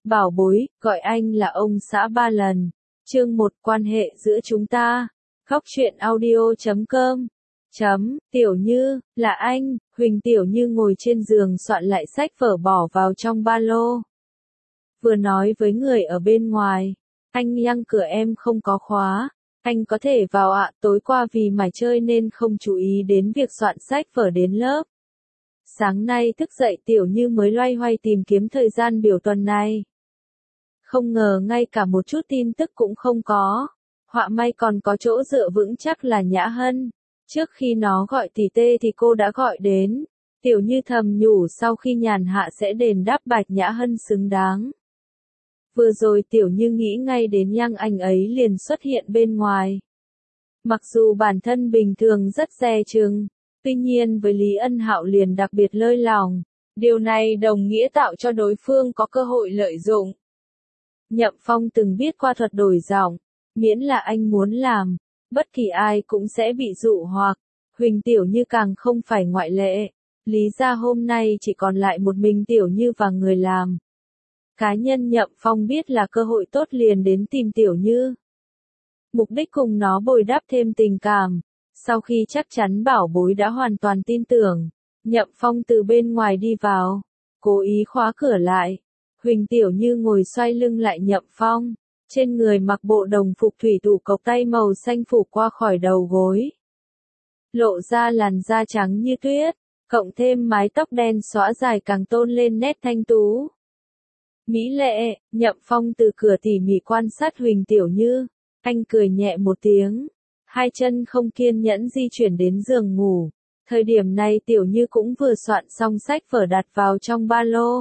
Bảo bối, gọi anh là ông xã 3 lần. Chương 1, quan hệ giữa chúng ta. Khóc chuyện audio.com. Tiểu Như, là anh. Huỳnh Tiểu Như ngồi trên giường soạn lại sách vở bỏ vào trong ba lô. Vừa nói với người ở bên ngoài. Anh nhăng cửa em không có khóa. Anh có thể vào ạ, tối qua vì mải chơi nên không chú ý đến việc soạn sách vở đến lớp. Sáng nay thức dậy Tiểu Như mới loay hoay tìm kiếm thời gian biểu tuần này. Không ngờ ngay cả một chút tin tức cũng không có. Họa may còn có chỗ dựa vững chắc là Nhã Hân. Trước khi nó gọi tỷ tê thì cô đã gọi đến. Tiểu Như thầm nhủ sau khi nhàn hạ sẽ đền đáp Bạch Nhã Hân xứng đáng. Vừa rồi Tiểu Như nghĩ ngay đến Yang anh ấy liền xuất hiện bên ngoài. Mặc dù bản thân bình thường rất dè chừng, tuy nhiên với Lý Ân Hạo liền đặc biệt lơi lỏng. Điều này đồng nghĩa tạo cho đối phương có cơ hội lợi dụng. Nhậm Phong từng biết qua thuật đổi giọng, miễn là anh muốn làm, bất kỳ ai cũng sẽ bị dụ hoặc, Huỳnh Tiểu Như càng không phải ngoại lệ. Lý ra hôm nay chỉ còn lại một mình Tiểu Như và người làm. Cá nhân Nhậm Phong biết là cơ hội tốt liền đến tìm Tiểu Như. Mục đích cùng nó bồi đắp thêm tình cảm. Sau khi chắc chắn bảo bối đã hoàn toàn tin tưởng, Nhậm Phong từ bên ngoài đi vào, cố ý khóa cửa lại. Huỳnh Tiểu Như ngồi xoay lưng lại Nhậm Phong, trên người mặc bộ đồng phục thủy thủ cộc tay màu xanh phủ qua khỏi đầu gối. Lộ ra làn da trắng như tuyết, cộng thêm mái tóc đen xõa dài càng tôn lên nét thanh tú. Mỹ lệ, Nhậm Phong từ cửa tỉ mỉ quan sát Huỳnh Tiểu Như, anh cười nhẹ một tiếng, hai chân không kiên nhẫn di chuyển đến giường ngủ. Thời điểm này Tiểu Như cũng vừa soạn xong sách vở đặt vào trong ba lô.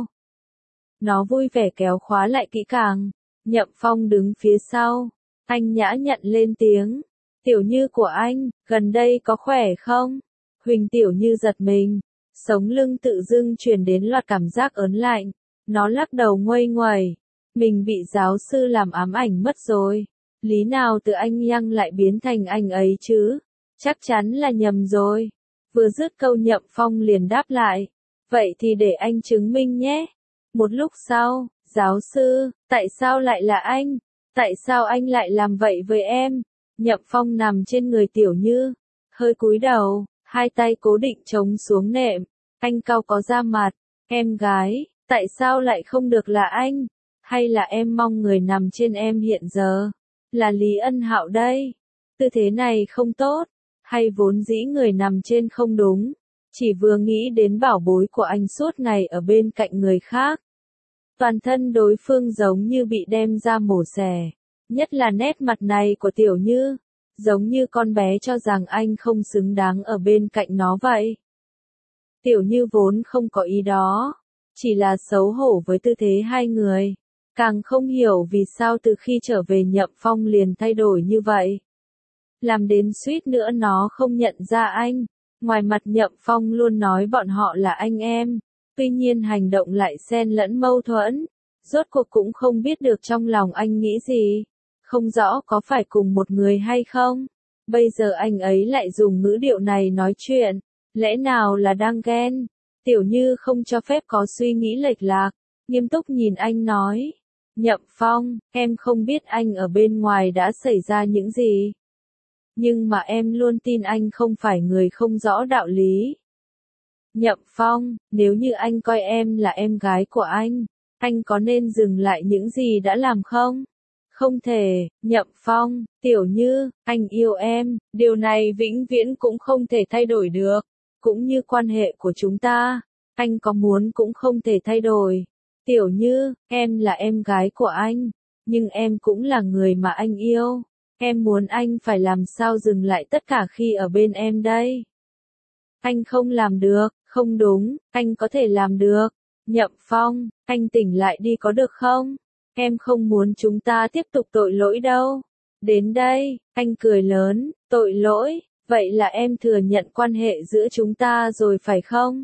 Nó vui vẻ kéo khóa lại kỹ càng. Nhậm Phong đứng phía sau. Anh nhã nhặn lên tiếng. Tiểu Như của anh, gần đây có khỏe không? Huỳnh Tiểu Như giật mình. Sống lưng tự dưng truyền đến loạt cảm giác ớn lạnh. Nó lắc đầu nguây nguẩy. Mình bị giáo sư làm ám ảnh mất rồi. Lý nào từ anh Yang lại biến thành anh ấy chứ? Chắc chắn là nhầm rồi. Vừa dứt câu Nhậm Phong liền đáp lại. Vậy thì để anh chứng minh nhé. Một lúc sau, giáo sư, tại sao lại là anh? Tại sao anh lại làm vậy với em? Nhậm Phong nằm trên người Tiểu Như, hơi cúi đầu, hai tay cố định chống xuống nệm. Anh cau có da mặt. Em gái, tại sao lại không được là anh? Hay là em mong người nằm trên em hiện giờ là Lý Ân Hạo đây? Tư thế này không tốt, hay vốn dĩ người nằm trên không đúng? Chỉ vừa nghĩ đến bảo bối của anh suốt ngày ở bên cạnh người khác. Toàn thân đối phương giống như bị đem ra mổ xẻ. Nhất là nét mặt này của Tiểu Như, giống như con bé cho rằng anh không xứng đáng ở bên cạnh nó vậy. Tiểu Như vốn không có ý đó, chỉ là xấu hổ với tư thế hai người. Càng không hiểu vì sao từ khi trở về Nhậm Phong liền thay đổi như vậy. Làm đến suýt nữa nó không nhận ra anh. Ngoài mặt Nhậm Phong luôn nói bọn họ là anh em. Tuy nhiên hành động lại xen lẫn mâu thuẫn. Rốt cuộc cũng không biết được trong lòng anh nghĩ gì. Không rõ có phải cùng một người hay không. Bây giờ anh ấy lại dùng ngữ điệu này nói chuyện. Lẽ nào là đang ghen? Tiểu Như không cho phép có suy nghĩ lệch lạc. Nghiêm túc nhìn anh nói. Nhậm Phong, em không biết anh ở bên ngoài đã xảy ra những gì. Nhưng mà em luôn tin anh không phải người không rõ đạo lý. Nhậm Phong, nếu như anh coi em là em gái của anh có nên dừng lại những gì đã làm không? Không thể. Nhậm Phong, Tiểu Như, anh yêu em, điều này vĩnh viễn cũng không thể thay đổi được. Cũng như quan hệ của chúng ta, anh có muốn cũng không thể thay đổi. Tiểu Như, em là em gái của anh, nhưng em cũng là người mà anh yêu. Em muốn anh phải làm sao dừng lại tất cả khi ở bên em đây? Anh không làm được, không đúng, anh có thể làm được. Nhậm Phong, anh tỉnh lại đi có được không? Em không muốn chúng ta tiếp tục tội lỗi đâu. Đến đây, anh cười lớn, tội lỗi, vậy là em thừa nhận quan hệ giữa chúng ta rồi phải không?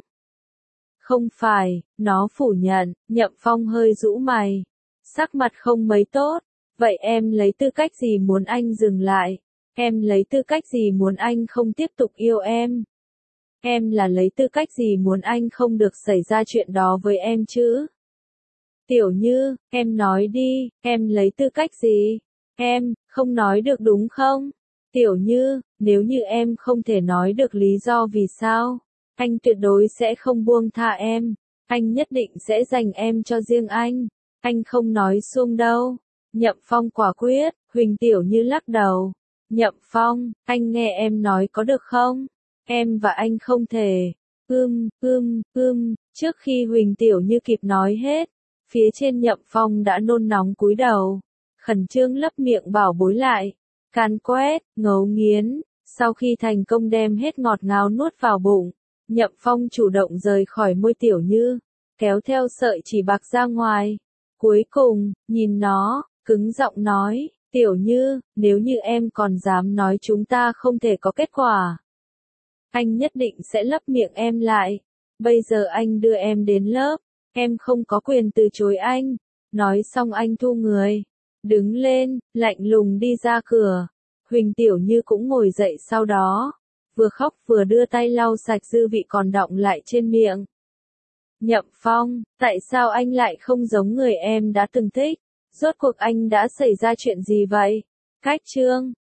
Không phải, nó phủ nhận. Nhậm Phong hơi rũ mày. Sắc mặt không mấy tốt. Vậy em lấy tư cách gì muốn anh dừng lại? Em lấy tư cách gì muốn anh không tiếp tục yêu em? Em là lấy tư cách gì muốn anh không được xảy ra chuyện đó với em chứ? Tiểu Như, em nói đi, em lấy tư cách gì? Em, không nói được đúng không? Tiểu Như, nếu như em không thể nói được lý do vì sao, anh tuyệt đối sẽ không buông tha em. Anh nhất định sẽ dành em cho riêng anh không nói suông đâu. Nhậm Phong quả quyết, Huỳnh Tiểu Như lắc đầu. Nhậm Phong, anh nghe em nói có được không? Em và anh không thể. Trước khi Huỳnh Tiểu Như kịp nói hết, phía trên Nhậm Phong đã nôn nóng cúi đầu, khẩn trương lấp miệng bảo bối lại, càn quét, ngấu nghiến, sau khi thành công đem hết ngọt ngào nuốt vào bụng, Nhậm Phong chủ động rời khỏi môi Tiểu Như, kéo theo sợi chỉ bạc ra ngoài. Cuối cùng, nhìn nó, cứng giọng nói, Tiểu Như, nếu như em còn dám nói chúng ta không thể có kết quả, anh nhất định sẽ lấp miệng em lại. Bây giờ anh đưa em đến lớp, em không có quyền từ chối anh. Nói xong anh thu người, đứng lên, lạnh lùng đi ra cửa. Huỳnh Tiểu Như cũng ngồi dậy sau đó, vừa khóc vừa đưa tay lau sạch dư vị còn đọng lại trên miệng. Nhậm Phong, tại sao anh lại không giống người em đã từng thích? Rốt cuộc anh đã xảy ra chuyện gì vậy? Cách chương